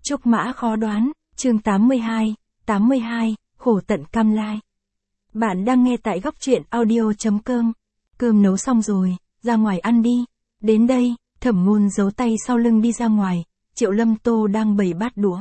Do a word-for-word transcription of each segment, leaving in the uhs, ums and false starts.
Trúc mã khó đoán, chương tám mươi hai, tám mươi hai, khổ tận cam lai. Bạn đang nghe tại góc truyện audio.com. Cơm nấu xong rồi, ra ngoài ăn đi. Đến đây, Thẩm Ngôn giấu tay sau lưng đi ra ngoài, Triệu Lâm Tô đang bày bát đũa.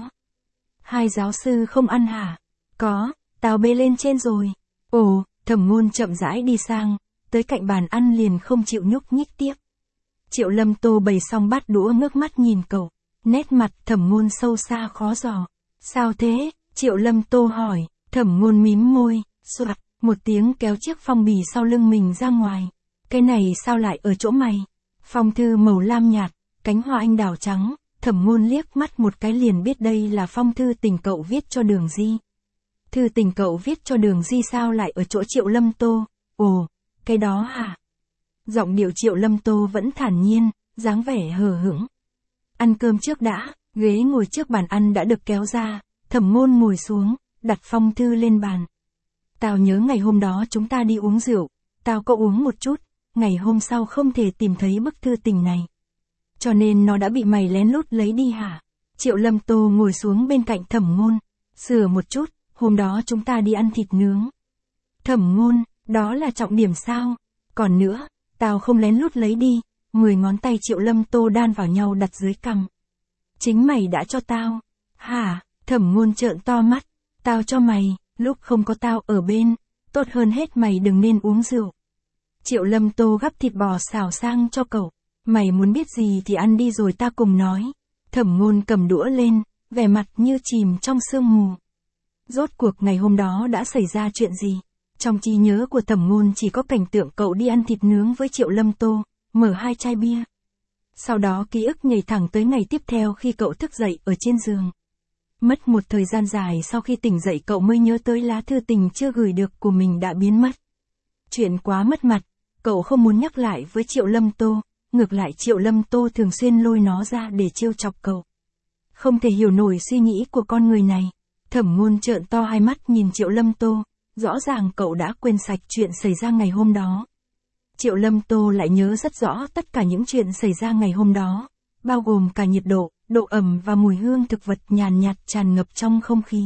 Hai giáo sư không ăn hả? Có, tao bê lên trên rồi. Ồ, Thẩm Ngôn chậm rãi đi sang, tới cạnh bàn ăn liền không chịu nhúc nhích tiếp. Triệu Lâm Tô bày xong bát đũa ngước mắt nhìn cậu, nét mặt Thẩm Ngôn sâu xa khó dò. Sao thế? Triệu Lâm Tô hỏi. Thẩm Ngôn mím môi, soạt, một tiếng kéo chiếc phong bì sau lưng mình ra ngoài. Cái này sao lại ở chỗ mày? Phong thư màu lam nhạt, cánh hoa anh đào trắng, Thẩm Ngôn liếc mắt một cái liền biết đây là phong thư tình cậu viết cho Đường Di. Thư tình cậu viết cho Đường Di sao lại ở chỗ Triệu Lâm Tô? Ồ, cái đó hả? Giọng điệu Triệu Lâm Tô vẫn thản nhiên, dáng vẻ hờ hững. Ăn cơm trước đã, ghế ngồi trước bàn ăn đã được kéo ra, Thẩm Ngôn ngồi xuống, đặt phong thư lên bàn. Tao nhớ ngày hôm đó chúng ta đi uống rượu, tao có uống một chút, ngày hôm sau không thể tìm thấy bức thư tình này. Cho nên nó đã bị mày lén lút lấy đi hả? Triệu Lâm Tô ngồi xuống bên cạnh Thẩm Ngôn, sửa một chút, hôm đó chúng ta đi ăn thịt nướng. Thẩm Ngôn, đó là trọng điểm sao? Còn nữa, tao không lén lút lấy đi, mười ngón tay Triệu Lâm Tô đan vào nhau đặt dưới cằm. Chính mày đã cho tao. Hả? Thẩm Ngôn trợn to mắt. Tao cho mày, lúc không có tao ở bên, tốt hơn hết mày đừng nên uống rượu. Triệu Lâm Tô gắp thịt bò xào sang cho cậu. Mày muốn biết gì thì ăn đi rồi ta cùng nói. Thẩm Ngôn cầm đũa lên, vẻ mặt như chìm trong sương mù. Rốt cuộc ngày hôm đó đã xảy ra chuyện gì? Trong trí nhớ của Thẩm Ngôn chỉ có cảnh tượng cậu đi ăn thịt nướng với Triệu Lâm Tô, mở hai chai bia. Sau đó ký ức nhảy thẳng tới ngày tiếp theo khi cậu thức dậy ở trên giường. Mất một thời gian dài sau khi tỉnh dậy cậu mới nhớ tới lá thư tình chưa gửi được của mình đã biến mất. Chuyện quá mất mặt, cậu không muốn nhắc lại với Triệu Lâm Tô, ngược lại Triệu Lâm Tô thường xuyên lôi nó ra để trêu chọc cậu. Không thể hiểu nổi suy nghĩ của con người này. Thẩm Ngôn trợn to hai mắt nhìn Triệu Lâm Tô, rõ ràng cậu đã quên sạch chuyện xảy ra ngày hôm đó. Triệu Lâm Tô lại nhớ rất rõ tất cả những chuyện xảy ra ngày hôm đó, bao gồm cả nhiệt độ, độ ẩm và mùi hương thực vật nhàn nhạt tràn ngập trong không khí.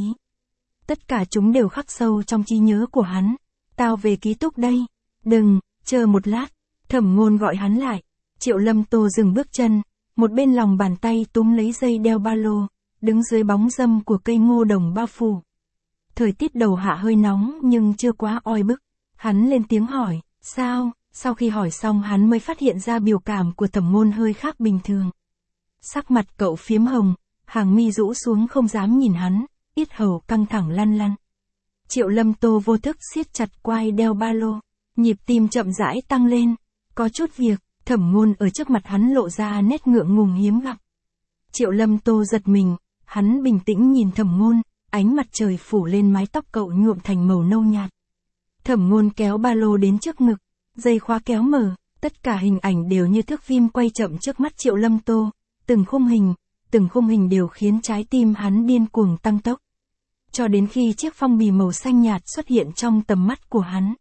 Tất cả chúng đều khắc sâu trong trí nhớ của hắn. Tao về ký túc đây. Đừng, chờ một lát. Thẩm Ngôn gọi hắn lại. Triệu Lâm Tô dừng bước chân, một bên lòng bàn tay túm lấy dây đeo ba lô, đứng dưới bóng râm của cây ngô đồng bao phủ. Thời tiết đầu hạ hơi nóng nhưng chưa quá oi bức. Hắn lên tiếng hỏi, sao? Sau khi hỏi xong hắn mới phát hiện ra biểu cảm của Thẩm Ngôn hơi khác bình thường. Sắc mặt cậu phiếm hồng, hàng mi rũ xuống không dám nhìn hắn, yết hầu căng thẳng lăn lăn. Triệu Lâm Tô vô thức siết chặt quai đeo ba lô, nhịp tim chậm rãi tăng lên. Có chút việc, Thẩm Ngôn ở trước mặt hắn lộ ra nét ngượng ngùng hiếm gặp. Triệu Lâm Tô giật mình, hắn bình tĩnh nhìn Thẩm Ngôn, ánh mặt trời phủ lên mái tóc cậu nhuộm thành màu nâu nhạt. Thẩm Ngôn kéo ba lô đến trước ngực, dây khóa kéo mở, tất cả hình ảnh đều như thước phim quay chậm trước mắt Triệu Lâm Tô, từng khung hình, từng khung hình đều khiến trái tim hắn điên cuồng tăng tốc. Cho đến khi chiếc phong bì màu xanh nhạt xuất hiện trong tầm mắt của hắn.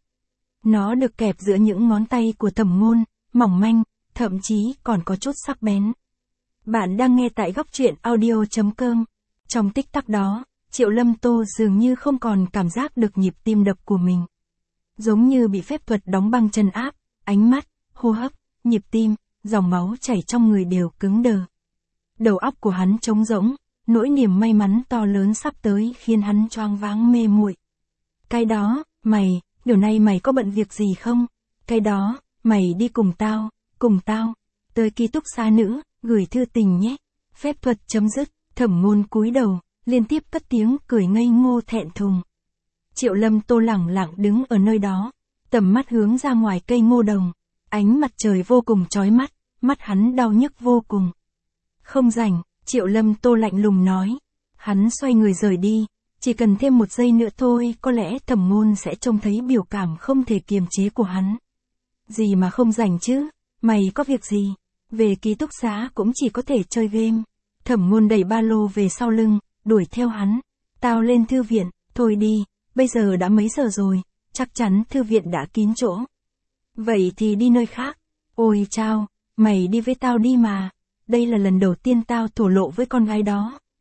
Nó được kẹp giữa những ngón tay của Thẩm Ngôn, mỏng manh, thậm chí còn có chút sắc bén. Bạn đang nghe tại góc truyện audio.com. Trong tích tắc đó, Triệu Lâm Tô dường như không còn cảm giác được nhịp tim đập của mình. Giống như bị phép thuật đóng băng chân áp, ánh mắt, hô hấp, nhịp tim, dòng máu chảy trong người đều cứng đờ. Đầu óc của hắn trống rỗng, nỗi niềm may mắn to lớn sắp tới khiến hắn choáng váng mê muội. Cái đó, mày, điều này mày có bận việc gì không? Cái đó, mày đi cùng tao, cùng tao, tới ký túc xá nữ, gửi thư tình nhé. Phép thuật chấm dứt, Thẩm Ngôn cúi đầu, liên tiếp cất tiếng cười ngây ngô thẹn thùng. Triệu Lâm Tô lẳng lặng đứng ở nơi đó, tầm mắt hướng ra ngoài cây ngô đồng, ánh mặt trời vô cùng chói mắt, mắt hắn đau nhức vô cùng. Không rảnh, Triệu Lâm Tô lạnh lùng nói. Hắn xoay người rời đi, chỉ cần thêm một giây nữa thôi có lẽ Thẩm Ngôn sẽ trông thấy biểu cảm không thể kiềm chế của hắn. Gì mà không rảnh chứ, mày có việc gì? Về ký túc xá cũng chỉ có thể chơi game. Thẩm Ngôn đẩy ba lô về sau lưng, đuổi theo hắn. Tao lên thư viện, thôi đi, bây giờ đã mấy giờ rồi, chắc chắn thư viện đã kín chỗ. Vậy thì đi nơi khác. Ôi chao, mày đi với tao đi mà. Đây là lần đầu tiên tao thổ lộ với con gái đó.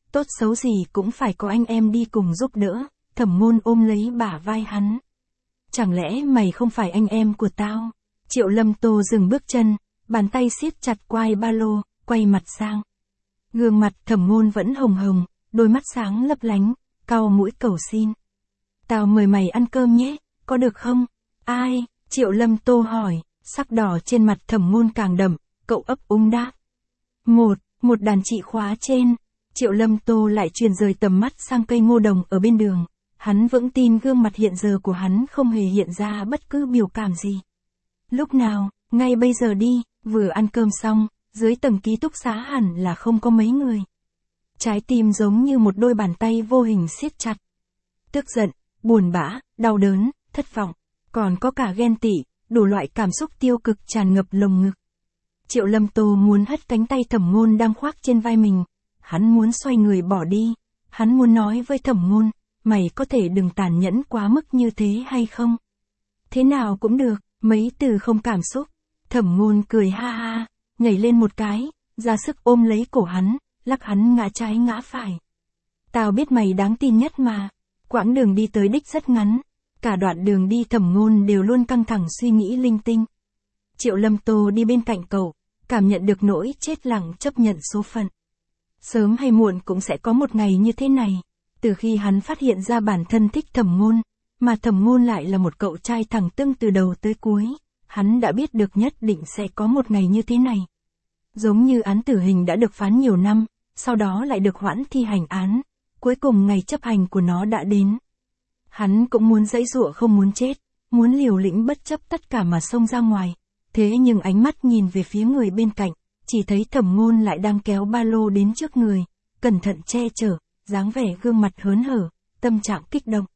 tốt xấu gì cũng phải có anh em đi cùng giúp đỡ, Thẩm Ngôn ôm lấy bả vai hắn. Chẳng lẽ mày không phải anh em của tao? Triệu Lâm Tô dừng bước chân, bàn tay siết chặt quai ba lô, quay mặt sang. Gương mặt Thẩm Ngôn vẫn hồng hồng, đôi mắt sáng lấp lánh, cau mũi cầu xin. Tao mời mày ăn cơm nhé, có được không? Ai? Triệu Lâm Tô hỏi, sắc đỏ trên mặt Thẩm Ngôn càng đậm, cậu ấp úng đáp. Một, một đàn chị khóa trên. Triệu Lâm Tô lại chuyển rời tầm mắt sang cây ngô đồng ở bên đường. Hắn vững tin gương mặt hiện giờ của hắn không hề hiện ra bất cứ biểu cảm gì. Lúc nào, ngay bây giờ đi, vừa ăn cơm xong, dưới tầng ký túc xá hẳn là không có mấy người. Trái tim giống như một đôi bàn tay vô hình siết chặt. Tức giận, buồn bã, đau đớn, thất vọng, còn có cả ghen tị, đủ loại cảm xúc tiêu cực tràn ngập lồng ngực. Triệu Lâm Tô muốn hất cánh tay Thẩm Ngôn đang khoác trên vai mình. Hắn muốn xoay người bỏ đi. Hắn muốn nói với Thẩm Ngôn, mày có thể đừng tàn nhẫn quá mức như thế hay không? Thế nào cũng được, mấy từ không cảm xúc. Thẩm Ngôn cười ha ha, nhảy lên một cái, ra sức ôm lấy cổ hắn, lắc hắn ngã trái ngã phải. Tao biết mày đáng tin nhất mà. Quãng đường đi tới đích rất ngắn. Cả đoạn đường đi Thẩm Ngôn đều luôn căng thẳng suy nghĩ linh tinh. Triệu Lâm Tô đi bên cạnh cậu, cảm nhận được nỗi chết lặng chấp nhận số phận. Sớm hay muộn cũng sẽ có một ngày như thế này. Từ khi hắn phát hiện ra bản thân thích Thẩm Ngôn, mà Thẩm Ngôn lại là một cậu trai thẳng tưng từ đầu tới cuối, hắn đã biết được nhất định sẽ có một ngày như thế này. Giống như án tử hình đã được phán nhiều năm, sau đó lại được hoãn thi hành án, cuối cùng ngày chấp hành của nó đã đến. Hắn cũng muốn giãy giụa không muốn chết, muốn liều lĩnh bất chấp tất cả mà xông ra ngoài. Thế nhưng ánh mắt nhìn về phía người bên cạnh, chỉ thấy Thẩm Ngôn lại đang kéo ba lô đến trước người, cẩn thận che chở, dáng vẻ gương mặt hớn hở, tâm trạng kích động.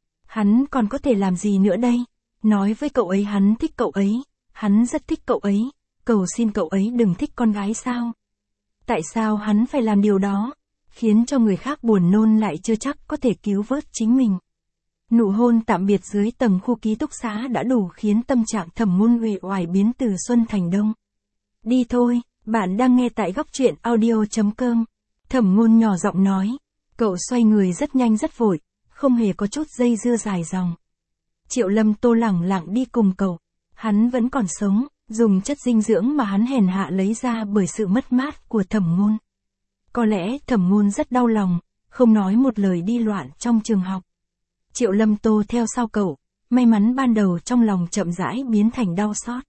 Hắn còn có thể làm gì nữa đây? Nói với cậu ấy hắn thích cậu ấy, hắn rất thích cậu ấy, cầu xin cậu ấy đừng thích con gái sao? Tại sao hắn phải làm điều đó? Khiến cho người khác buồn nôn lại chưa chắc có thể cứu vớt chính mình. Nụ hôn tạm biệt dưới tầng khu ký túc xá đã đủ khiến tâm trạng Thẩm Ngôn uể oải biến từ xuân thành đông. Đi thôi, bạn đang nghe tại góc truyện audio chấm com. Thẩm Ngôn nhỏ giọng nói. Cậu xoay người rất nhanh rất vội, không hề có chút dây dưa dài dòng. Triệu Lâm Tô lẳng lặng đi cùng cậu. Hắn vẫn còn sống, dùng chất dinh dưỡng mà hắn hèn hạ lấy ra bởi sự mất mát của Thẩm Ngôn. Có lẽ Thẩm Ngôn rất đau lòng, không nói một lời đi loạn trong trường học. Triệu Lâm Tô theo sau cậu, may mắn ban đầu trong lòng chậm rãi biến thành đau xót.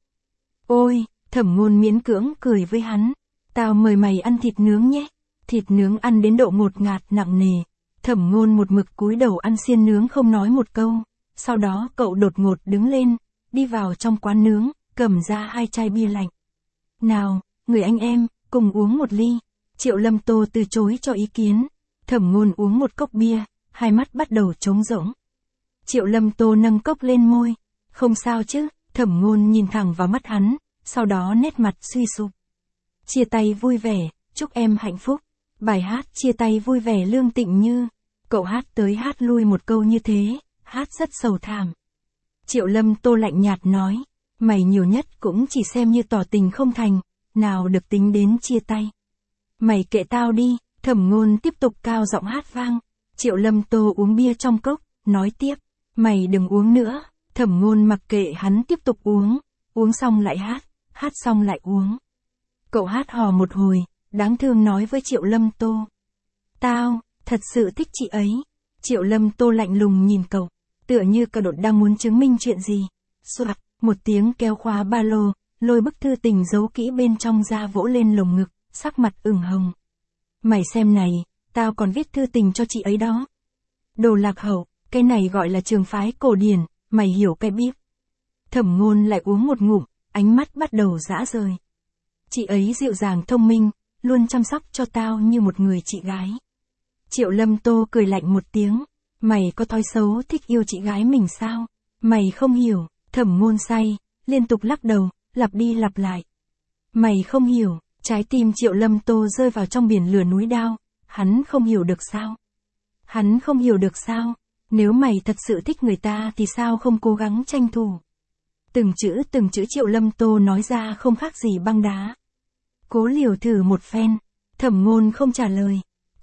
Ôi, Thẩm Ngôn miễn cưỡng cười với hắn. Tao mời mày ăn thịt nướng nhé. Thịt nướng ăn đến độ ngột ngạt nặng nề. Thẩm Ngôn một mực cúi đầu ăn xiên nướng không nói một câu. Sau đó cậu đột ngột đứng lên, đi vào trong quán nướng, cầm ra hai chai bia lạnh. Nào, người anh em, cùng uống một ly. Triệu Lâm Tô từ chối cho ý kiến. Thẩm Ngôn uống một cốc bia, hai mắt bắt đầu trống rỗng. Triệu Lâm Tô nâng cốc lên môi. Không sao chứ? Thẩm Ngôn nhìn thẳng vào mắt hắn, sau đó nét mặt suy sụp. Chia tay vui vẻ, chúc em hạnh phúc. Bài hát chia tay vui vẻ Lương Tịnh Như. Cậu hát tới hát lui một câu như thế, hát rất sầu thảm. Triệu Lâm Tô lạnh nhạt nói, mày nhiều nhất cũng chỉ xem như tỏ tình không thành, nào được tính đến chia tay. Mày kệ tao đi. Thẩm Ngôn tiếp tục cao giọng hát vang. Triệu Lâm Tô uống bia trong cốc, nói tiếp, mày đừng uống nữa. Thẩm Ngôn mặc kệ hắn tiếp tục uống, uống xong lại hát, hát xong lại uống. Cậu hát hò một hồi, đáng thương nói với Triệu Lâm Tô. Tao, thật sự thích chị ấy. Triệu Lâm Tô lạnh lùng nhìn cậu, tựa như cậu đột đang muốn chứng minh chuyện gì. Xoạt, một tiếng kéo khóa ba lô, lôi bức thư tình giấu kỹ bên trong ra vỗ lên lồng ngực, sắc mặt ửng hồng. Mày xem này, tao còn viết thư tình cho chị ấy đó. Đồ lạc hậu, cái này gọi là trường phái cổ điển, mày hiểu cái biết. Thẩm Ngôn lại uống một ngụm, ánh mắt bắt đầu rã rời. Chị ấy dịu dàng thông minh, luôn chăm sóc cho tao như một người chị gái. Triệu Lâm Tô cười lạnh một tiếng, mày có thói xấu thích yêu chị gái mình sao? Mày không hiểu. Thẩm Ngôn say, liên tục lắc đầu, lặp đi lặp lại. Mày không hiểu. Trái tim Triệu Lâm Tô rơi vào trong biển lửa núi đao. Hắn không hiểu được sao? Hắn không hiểu được sao? Nếu mày thật sự thích người ta thì sao không cố gắng tranh thủ? Từng chữ từng chữ Triệu Lâm Tô nói ra không khác gì băng đá. Cố liều thử một phen. Thẩm Ngôn không trả lời.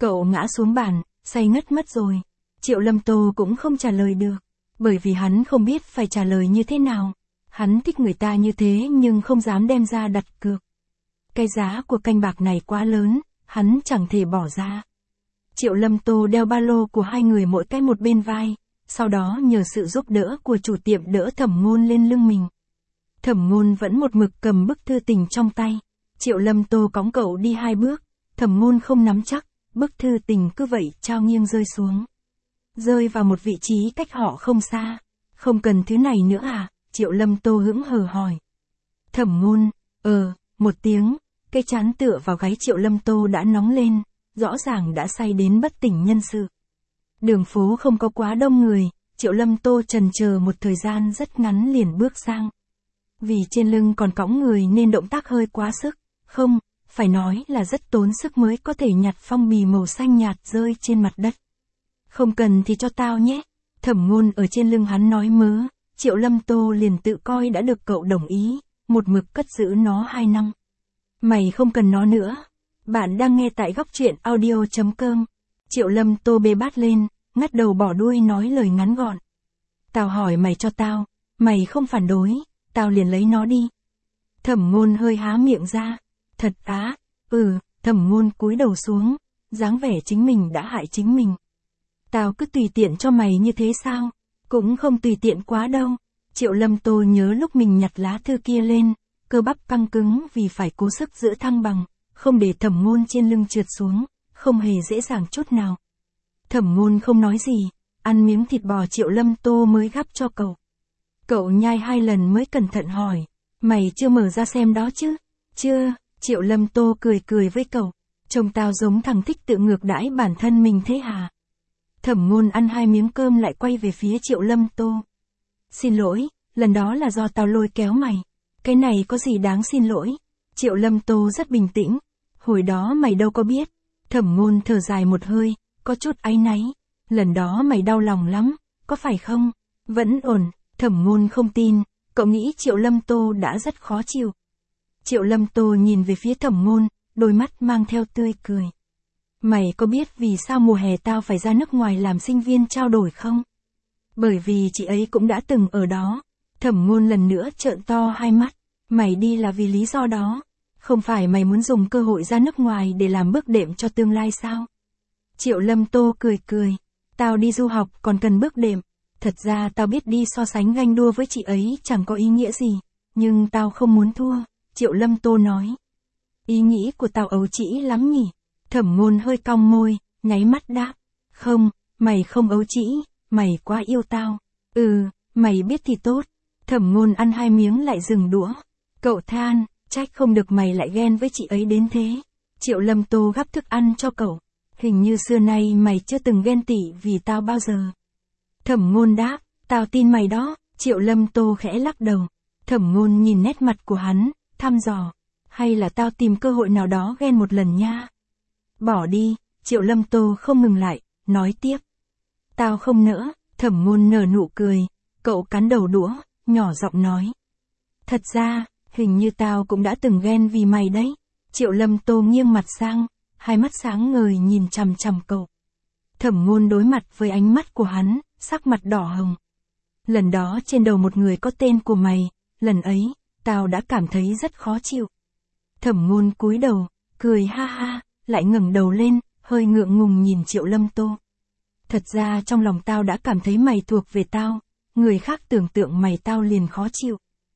Cậu ngã xuống bàn, say ngất mất rồi. Triệu Lâm Tô cũng không trả lời được, bởi vì hắn không biết phải trả lời như thế nào. Hắn thích người ta như thế nhưng không dám đem ra đặt cược. Cái giá của canh bạc này quá lớn, hắn chẳng thể bỏ ra. Triệu Lâm Tô đeo ba lô của hai người mỗi cái một bên vai, sau đó nhờ sự giúp đỡ của chủ tiệm đỡ Thẩm Ngôn lên lưng mình. Thẩm Ngôn vẫn một mực cầm bức thư tình trong tay. Triệu Lâm Tô cõng cậu đi hai bước, Thẩm Ngôn không nắm chắc, bức thư tình cứ vậy trao nghiêng rơi xuống. Rơi vào một vị trí cách họ không xa. Không cần thứ này nữa à? Triệu Lâm Tô hững hờ hỏi. Thẩm Ngôn, ờ, một tiếng, cái trán tựa vào gáy Triệu Lâm Tô đã nóng lên, rõ ràng đã say đến bất tỉnh nhân sự. Đường phố không có quá đông người, Triệu Lâm Tô chần chờ một thời gian rất ngắn liền bước sang. Vì trên lưng còn cõng người nên động tác hơi quá sức, không, phải nói là rất tốn sức mới có thể nhặt phong bì màu xanh nhạt rơi trên mặt đất. Không cần thì cho tao nhé. Thẩm Ngôn ở trên lưng hắn nói mớ, Triệu Lâm Tô liền tự coi đã được cậu đồng ý, một mực cất giữ nó hai năm. Mày không cần nó nữa. Bạn đang nghe tại góc truyện audio chấm com. Triệu Lâm Tô bê bát lên, ngắt đầu bỏ đuôi nói lời ngắn gọn. Tao hỏi mày cho tao, mày không phản đối, tao liền lấy nó đi. Thẩm Ngôn hơi há miệng ra. Thật á? Ừ, Thẩm Ngôn cúi đầu xuống, dáng vẻ chính mình đã hại chính mình. Tao cứ tùy tiện cho mày như thế sao? Cũng không tùy tiện quá đâu. Triệu Lâm Tô nhớ lúc mình nhặt lá thư kia lên, cơ bắp căng cứng vì phải cố sức giữ thăng bằng, không để Thẩm Ngôn trên lưng trượt xuống, không hề dễ dàng chút nào. Thẩm Ngôn không nói gì, ăn miếng thịt bò Triệu Lâm Tô mới gắp cho cậu. Cậu nhai hai lần mới cẩn thận hỏi, mày chưa mở ra xem đó chứ? Chưa. Triệu Lâm Tô cười cười với cậu, trông tao giống thằng thích tự ngược đãi bản thân mình thế hả? Thẩm Ngôn ăn hai miếng cơm lại quay về phía Triệu Lâm Tô. Xin lỗi, lần đó là do tao lôi kéo mày. Cái này có gì đáng xin lỗi? Triệu Lâm Tô rất bình tĩnh. Hồi đó mày đâu có biết. Thẩm Ngôn thở dài một hơi, có chút áy náy. Lần đó mày đau lòng lắm, có phải không? Vẫn ổn. Thẩm Ngôn không tin, cậu nghĩ Triệu Lâm Tô đã rất khó chịu. Triệu Lâm Tô nhìn về phía Thẩm Ngôn, đôi mắt mang theo tươi cười. Mày có biết vì sao mùa hè tao phải ra nước ngoài làm sinh viên trao đổi không? Bởi vì chị ấy cũng đã từng ở đó. Thẩm Ngôn lần nữa trợn to hai mắt. Mày đi là vì lý do đó. Không phải mày muốn dùng cơ hội ra nước ngoài để làm bước đệm cho tương lai sao? Triệu Lâm Tô cười cười. Tao đi du học còn cần bước đệm. Thật ra tao biết đi so sánh ganh đua với chị ấy chẳng có ý nghĩa gì. Nhưng tao không muốn thua. Triệu Lâm Tô nói. Ý nghĩ của tao ấu trĩ lắm nhỉ? Thẩm Ngôn hơi cong môi, nháy mắt đáp. Không, mày không ấu trĩ, mày quá yêu tao. Ừ, mày biết thì tốt. Thẩm Ngôn ăn hai miếng lại dừng đũa. Cậu than, trách không được mày lại ghen với chị ấy đến thế. Triệu Lâm Tô gắp thức ăn cho cậu. Hình như xưa nay mày chưa từng ghen tị vì tao bao giờ. Thẩm Ngôn đáp, tao tin mày đó. Triệu Lâm Tô khẽ lắc đầu. Thẩm Ngôn nhìn nét mặt của hắn, thăm dò. Hay là tao tìm cơ hội nào đó ghen một lần nha. Bỏ đi. Triệu Lâm Tô không ngừng lại, nói tiếp. Tao không nỡ. Thẩm Ngôn nở nụ cười. Cậu cắn đầu đũa, nhỏ giọng nói. Thật ra, hình như tao cũng đã từng ghen vì mày đấy. Triệu Lâm Tô nghiêng mặt sang, hai mắt sáng ngời nhìn chằm chằm cậu. Thẩm Ngôn đối mặt với ánh mắt của hắn, sắc mặt đỏ hồng. Lần đó trên đầu một người có tên của mày, lần ấy, tao đã cảm thấy rất khó chịu. Thẩm Ngôn cúi đầu, cười ha ha, lại ngẩng đầu lên, hơi ngượng ngùng nhìn Triệu Lâm Tô. Thật ra trong lòng tao đã cảm thấy mày thuộc về tao, người khác tưởng tượng mày tao liền khó chịu.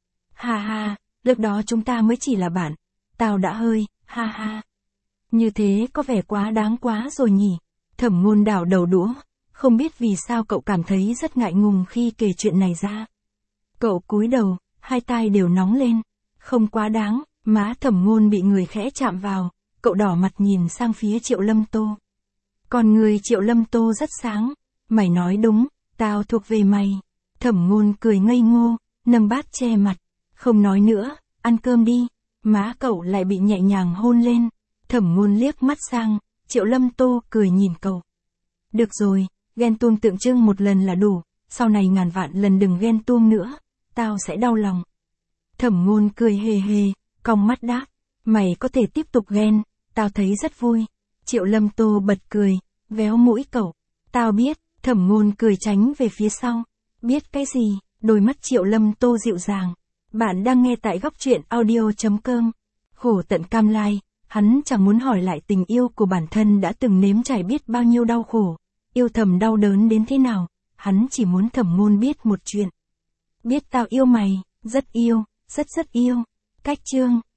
Ha ha, lúc đó chúng ta mới chỉ là bạn, tao đã hơi, ha ha. Như thế có vẻ quá đáng quá rồi nhỉ. Thẩm Ngôn đảo đầu đũa, không biết vì sao cậu cảm thấy rất ngại ngùng khi kể chuyện này ra. Cậu cúi đầu, hai tai đều nóng lên, không quá đáng, má Thẩm Ngôn bị người khẽ chạm vào, cậu đỏ mặt nhìn sang phía Triệu Lâm Tô. Còn người Triệu Lâm Tô rất sáng, mày nói đúng, tao thuộc về mày. Thẩm Ngôn cười ngây ngô, nâng bát che mặt, không nói nữa, ăn cơm đi. Má cậu lại bị nhẹ nhàng hôn lên. Thẩm Ngôn liếc mắt sang, Triệu Lâm Tô cười nhìn cậu. Được rồi, ghen tuông tượng trưng một lần là đủ, sau này ngàn vạn lần đừng ghen tuông nữa, tao sẽ đau lòng. Thẩm Ngôn cười hề hề, cong mắt đáp, mày có thể tiếp tục ghen, tao thấy rất vui. Triệu Lâm Tô bật cười, véo mũi cậu. Tao biết, Thẩm Ngôn cười tránh về phía sau. Biết cái gì? Đôi mắt Triệu Lâm Tô dịu dàng. Bạn đang nghe tại góc truyện audio.com. Khổ tận cam lai, hắn chẳng muốn hỏi lại tình yêu của bản thân đã từng nếm trải biết bao nhiêu đau khổ, yêu thầm đau đớn đến thế nào, hắn chỉ muốn Thẩm Ngôn biết một chuyện. Biết tao yêu mày, rất yêu, rất rất yêu. Cách chương,